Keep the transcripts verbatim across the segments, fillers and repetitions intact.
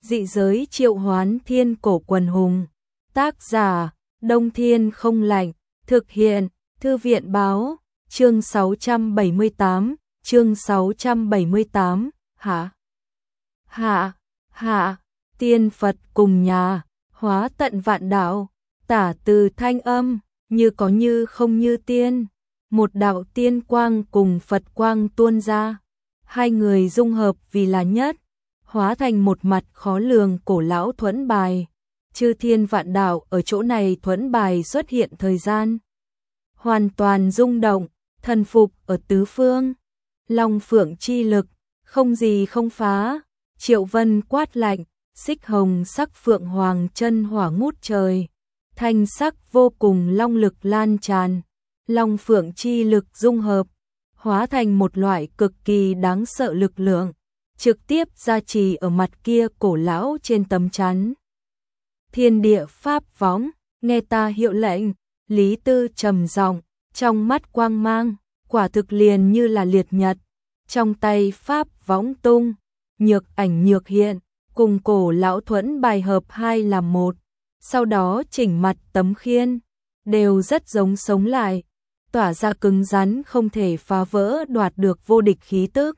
Dị giới triệu hoán thiên cổ quần hùng. Tác giả, Đông Thiên không lạnh. Thực hiện, Thư viện báo. Chương sáu trăm bảy mươi tám, chương sáu trăm bảy mươi tám, hạ. Hạ, hạ, tiên Phật cùng nhà, hóa tận vạn đạo, tả từ thanh âm, như có như không như tiên. Một đạo tiên quang cùng Phật quang tuôn ra, hai người dung hợp vì là nhất, hóa thành một mặt khó lường cổ lão thuẫn bài. Chư thiên vạn đạo ở chỗ này thuẫn bài xuất hiện thời gian. Hoàn toàn rung động, thần phục ở tứ phương. Long phượng chi lực, không gì không phá. Triệu Vân quát lạnh, xích hồng sắc phượng hoàng chân hỏa ngút trời. Thanh sắc vô cùng long lực lan tràn. Long phượng chi lực dung hợp, hóa thành một loại cực kỳ đáng sợ lực lượng, trực tiếp gia trì ở mặt kia cổ lão trên tấm chắn. Thiên địa pháp võng, nghe ta hiệu lệnh. Lý Tư trầm giọng, trong mắt quang mang, quả thực liền như là liệt nhật. Trong tay pháp võng tung, nhược ảnh nhược hiện, cùng cổ lão thuẫn bài hợp hai làm một. Sau đó chỉnh mặt tấm khiên, đều rất giống sống lại, tỏa ra cứng rắn không thể phá vỡ đoạt được vô địch khí tức.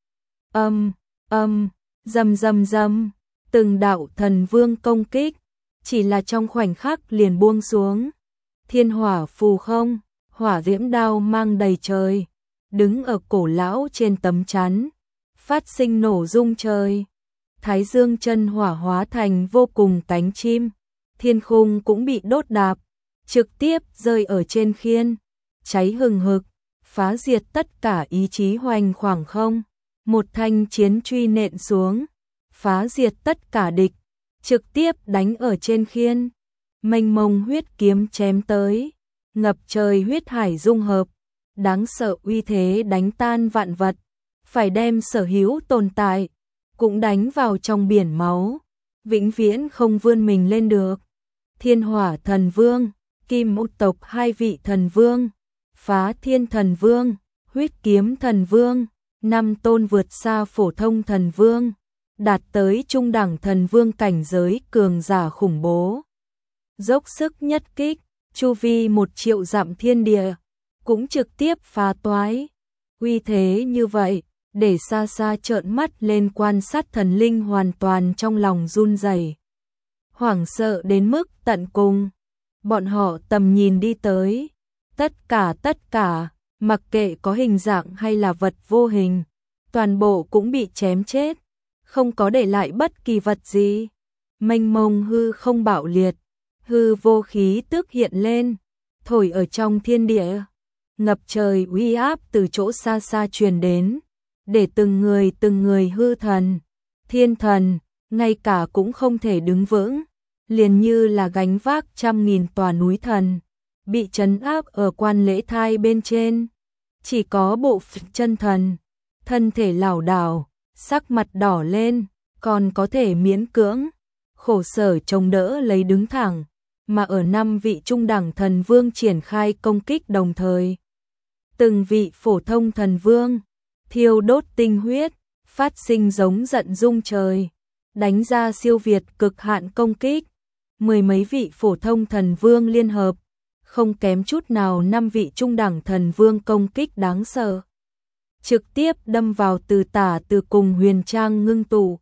Âm, âm, rầm rầm rầm, từng đạo thần vương công kích, chỉ là trong khoảnh khắc liền buông xuống. Thiên hỏa phù không, hỏa diễm đao mang đầy trời, đứng ở cổ lão trên tấm chắn, phát sinh nổ rung trời. Thái dương chân hỏa hóa thành vô cùng cánh chim, thiên khung cũng bị đốt đạp, trực tiếp rơi ở trên khiên, cháy hừng hực, phá diệt tất cả ý chí hoành khoảng không. Một thanh chiến truy nện xuống, phá diệt tất cả địch, trực tiếp đánh ở trên khiên. Mênh mông huyết kiếm chém tới, ngập trời huyết hải dung hợp, đáng sợ uy thế đánh tan vạn vật, phải đem sở hữu tồn tại cũng đánh vào trong biển máu, vĩnh viễn không vươn mình lên được. Thiên hỏa thần vương, kim mộc tộc hai vị thần vương, phá thiên thần vương, huyết kiếm thần vương, năm tôn vượt xa phổ thông thần vương, đạt tới trung đẳng thần vương cảnh giới cường giả khủng bố. Dốc sức nhất kích, chu vi một triệu dặm thiên địa, cũng trực tiếp phá toái. Uy thế như vậy, để xa xa trợn mắt lên quan sát thần linh hoàn toàn trong lòng run rẩy, hoảng sợ đến mức tận cùng. Bọn họ tầm nhìn đi tới, tất cả tất cả, mặc kệ có hình dạng hay là vật vô hình, toàn bộ cũng bị chém chết, không có để lại bất kỳ vật gì. Mênh mông hư không bạo liệt, hư vô khí tức hiện lên, thổi ở trong thiên địa, ngập trời uy áp từ chỗ xa xa truyền đến, để từng người từng người hư thần, thiên thần, ngay cả cũng không thể đứng vững, liền như là gánh vác trăm nghìn tòa núi thần, bị trấn áp ở quan lễ thai bên trên. Chỉ có bộ phận chân thần, thân thể lảo đảo, sắc mặt đỏ lên, còn có thể miễn cưỡng, khổ sở chống đỡ lấy đứng thẳng, mà ở năm vị trung đẳng thần vương triển khai công kích đồng thời. Từng vị phổ thông thần vương, thiêu đốt tinh huyết, phát sinh giống giận rung trời, đánh ra siêu việt cực hạn công kích. Mười mấy vị phổ thông thần vương liên hợp, không kém chút nào năm vị trung đẳng thần vương công kích đáng sợ. Trực tiếp đâm vào Từ Tả Từ cùng Huyền Trang ngưng tụ,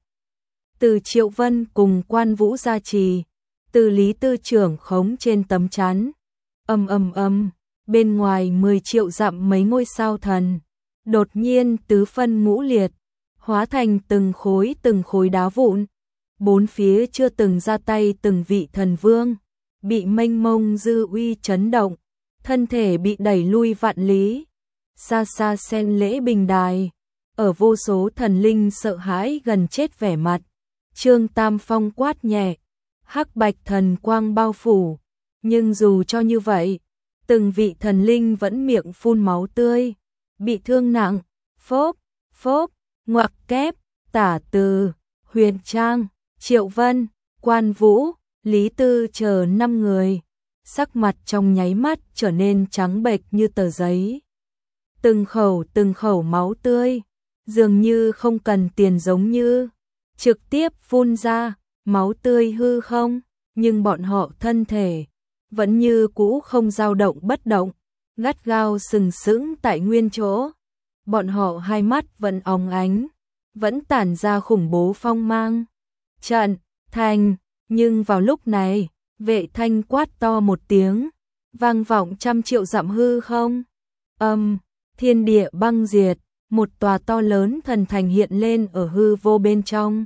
Từ Triệu Vân cùng Quan Vũ gia trì, Từ Lý Tư trưởng khống trên tấm chắn. Ầm ầm ầm, bên ngoài mười triệu dặm mấy ngôi sao thần, đột nhiên tứ phân ngũ liệt, hóa thành từng khối từng khối đá vụn. Bốn phía chưa từng ra tay từng vị thần vương, bị mênh mông dư uy chấn động, thân thể bị đẩy lui vạn lý. Xa xa sen lễ bình đài, ở vô số thần linh sợ hãi gần chết vẻ mặt, Trương Tam Phong quát nhẹ, hắc bạch thần quang bao phủ, nhưng dù cho như vậy, từng vị thần linh vẫn miệng phun máu tươi, bị thương nặng. Phốp, phốp, ngoặc kép, Tả Từ, Huyền Trang, Triệu Vân, Quan Vũ, Lý Tư chờ năm người, sắc mặt trong nháy mắt trở nên trắng bệch như tờ giấy. Từng khẩu từng khẩu máu tươi, dường như không cần tiền giống như trực tiếp phun ra, máu tươi hư không, nhưng bọn họ thân thể vẫn như cũ không dao động bất động, gắt gao sừng sững tại nguyên chỗ. Bọn họ hai mắt vẫn óng ánh, vẫn tản ra khủng bố phong mang. Trận thành, nhưng vào lúc này, Vệ Thanh quát to một tiếng, vang vọng trăm triệu dặm hư không. Âm, thiên địa băng diệt, một tòa to lớn thần thành hiện lên ở hư vô bên trong.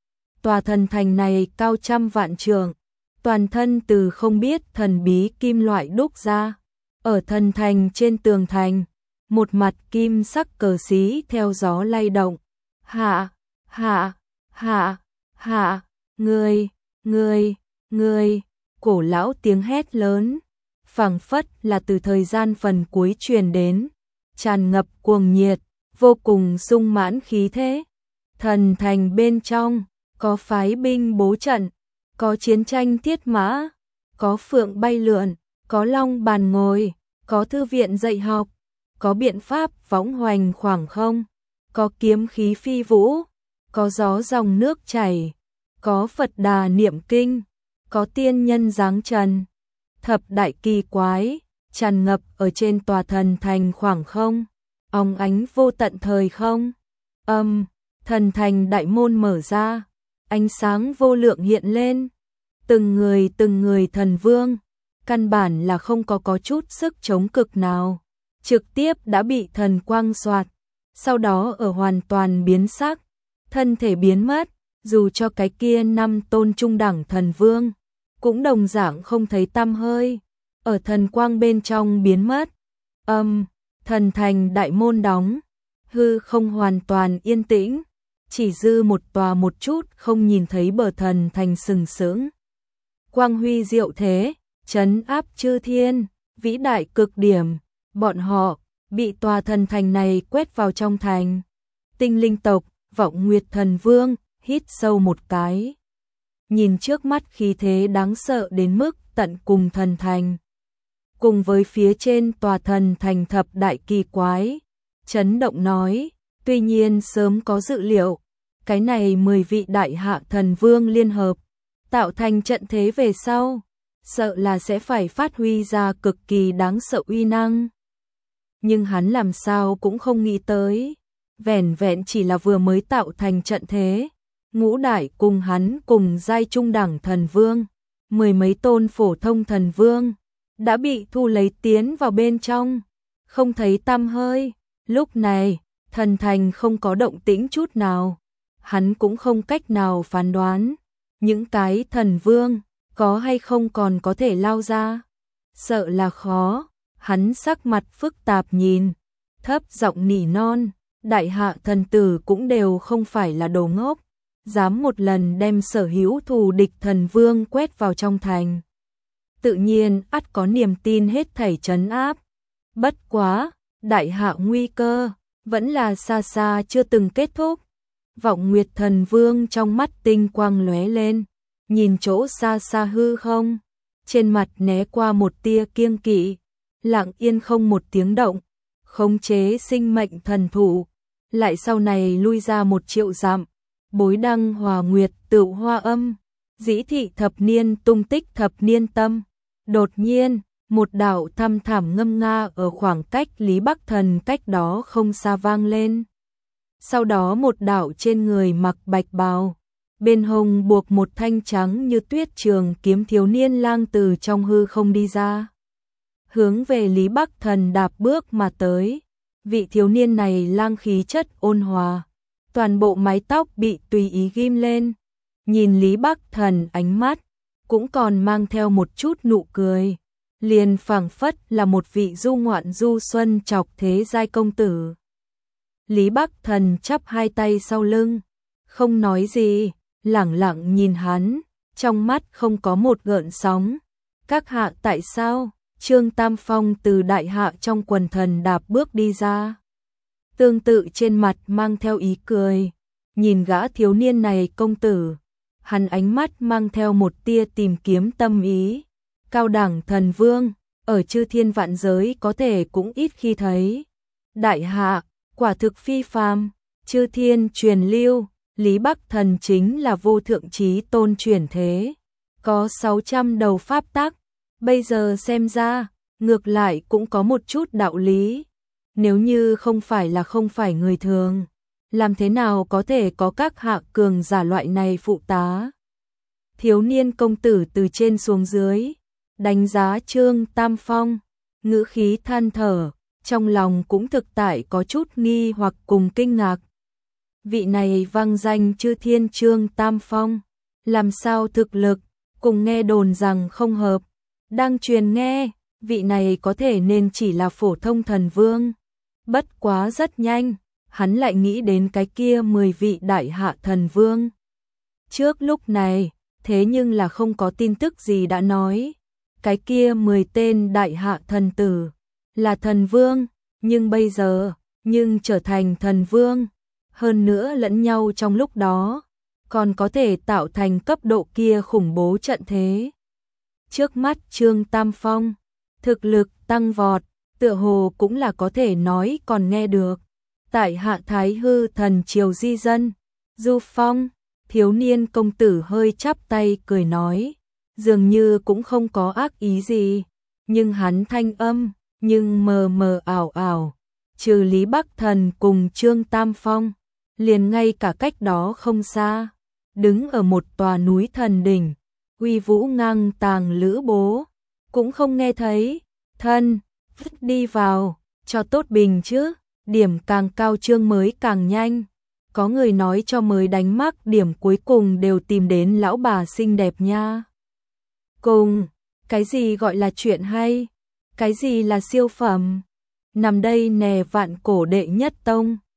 Tòa thần thành này cao trăm vạn trượng, toàn thân từ không biết thần bí kim loại đúc ra. Ở thần thành trên tường thành, một mặt kim sắc cờ xí theo gió lay động. Hạ, hạ, hạ, hạ, ngươi, ngươi, ngươi, cổ lão tiếng hét lớn, phảng phất là từ thời gian phần cuối truyền đến, tràn ngập cuồng nhiệt, vô cùng sung mãn khí thế. Thần thành bên trong, có phái binh bố trận, có chiến tranh thiết mã, có phượng bay lượn, có long bàn ngồi, có thư viện dạy học, có biện pháp phóng hoành khoảng không, có kiếm khí phi vũ, có gió dòng nước chảy, có Phật Đà niệm kinh, có tiên nhân giáng trần. Thập đại kỳ quái tràn ngập ở trên tòa thần thành khoảng không, óng ánh vô tận thời không. Âm, thần thành đại môn mở ra, ánh sáng vô lượng hiện lên, từng người từng người thần vương, căn bản là không có có chút sức chống cực nào, trực tiếp đã bị thần quang xoạt, sau đó ở hoàn toàn biến sắc, thân thể biến mất, dù cho cái kia năm tôn trung đẳng thần vương, cũng đồng dạng không thấy tăm hơi, ở thần quang bên trong biến mất. Âm, thần thành đại môn đóng, hư không hoàn toàn yên tĩnh, chỉ dư một tòa một chút không nhìn thấy bờ thần thành sừng sững. Quang huy diệu thế, trấn áp chư thiên, vĩ đại cực điểm, bọn họ bị tòa thần thành này quét vào trong thành. Tinh linh tộc, Vọng Nguyệt thần vương, hít sâu một cái. Nhìn trước mắt khí thế đáng sợ đến mức tận cùng thần thành. Cùng với phía trên tòa thần thành thập đại kỳ quái, chấn động nói, tuy nhiên sớm có dự liệu, cái này mười vị đại hạ thần vương liên hợp, tạo thành trận thế về sau, sợ là sẽ phải phát huy ra cực kỳ đáng sợ uy năng. Nhưng hắn làm sao cũng không nghĩ tới, vẻn vẹn chỉ là vừa mới tạo thành trận thế, ngũ đại cùng hắn cùng giai trung đẳng thần vương, mười mấy tôn phổ thông thần vương, đã bị thu lấy tiến vào bên trong, không thấy tăm hơi. Lúc này, thần thành không có động tĩnh chút nào, hắn cũng không cách nào phán đoán, những cái thần vương, có hay không còn có thể lao ra. Sợ là khó, hắn sắc mặt phức tạp nhìn, thấp giọng nỉ non, đại hạ thần tử cũng đều không phải là đồ ngốc, dám một lần đem sở hữu thù địch thần vương quét vào trong thành. Tự nhiên ắt có niềm tin hết thảy trấn áp. Bất quá, đại hạ nguy cơ, vẫn là xa xa chưa từng kết thúc. Vọng Nguyệt thần vương trong mắt tinh quang lóe lên, nhìn chỗ xa xa hư không, trên mặt né qua một tia kiêng kỵ, lặng yên không một tiếng động, khống chế sinh mệnh thần thủ, lại sau này lui ra một triệu dặm, bối đăng hòa nguyệt tựu hoa âm, dĩ thị thập niên tung tích thập niên tâm. Đột nhiên, một đạo thăm thẳm ngâm nga ở khoảng cách Lý Bắc Thần cách đó không xa vang lên. Sau đó một đạo trên người mặc bạch bào, bên hông buộc một thanh trắng như tuyết trường kiếm thiếu niên lang từ trong hư không đi ra, hướng về Lý Bắc Thần đạp bước mà tới. Vị thiếu niên này lang khí chất ôn hòa, toàn bộ mái tóc bị tùy ý ghim lên, nhìn Lý Bắc Thần ánh mắt cũng còn mang theo một chút nụ cười, liền phảng phất là một vị du ngoạn du xuân chọc thế giai công tử. Lý Bắc Thần chắp hai tay sau lưng, không nói gì, lẳng lặng nhìn hắn, trong mắt không có một gợn sóng. Các hạ tại sao? Trương Tam Phong từ đại hạ trong quần thần đạp bước đi ra, tương tự trên mặt mang theo ý cười, nhìn gã thiếu niên này công tử, hắn ánh mắt mang theo một tia tìm kiếm tâm ý. Cao đẳng thần vương, ở chư thiên vạn giới có thể cũng ít khi thấy. Đại hạ, quả thực phi phàm, chư thiên truyền lưu, Lý Bắc Thần chính là vô thượng chí tôn chuyển thế, có sáu trăm đầu pháp tắc, bây giờ xem ra, ngược lại cũng có một chút đạo lý. Nếu như không phải là không phải người thường, làm thế nào có thể có các hạ cường giả loại này phụ tá? Thiếu niên công tử từ trên xuống dưới, đánh giá Trương Tam Phong, ngữ khí than thở, trong lòng cũng thực tại có chút nghi hoặc cùng kinh ngạc. Vị này vang danh chư thiên Trương Tam Phong, làm sao thực lực, cùng nghe đồn rằng không hợp, đang truyền nghe, vị này có thể nên chỉ là phổ thông thần vương. Bất quá rất nhanh, hắn lại nghĩ đến cái kia mười vị đại hạ thần vương. Trước lúc này, thế nhưng là không có tin tức gì đã nói, cái kia mười tên đại hạ thần tử là thần vương, nhưng bây giờ, nhưng trở thành thần vương, hơn nữa lẫn nhau trong lúc đó, còn có thể tạo thành cấp độ kia khủng bố trận thế. Trước mắt Trương Tam Phong, thực lực tăng vọt, tựa hồ cũng là có thể nói còn nghe được. Tại hạ Thái Hư thần triều di dân, Du Phong, thiếu niên công tử hơi chắp tay cười nói, dường như cũng không có ác ý gì, nhưng hắn thanh âm, nhưng mờ mờ ảo ảo, trừ Lý Bắc Thần cùng Trương Tam Phong, liền ngay cả cách đó không xa, đứng ở một tòa núi thần đỉnh, uy vũ ngang tàng lữ bố, cũng không nghe thấy, thân, đi vào, cho tốt bình chứ, điểm càng cao trương mới càng nhanh. Có người nói cho mới đánh mắc điểm cuối cùng đều tìm đến lão bà xinh đẹp nha. Cùng, cái gì gọi là chuyện hay? Cái gì là siêu phẩm? Nằm đây nè vạn cổ đệ nhất tông.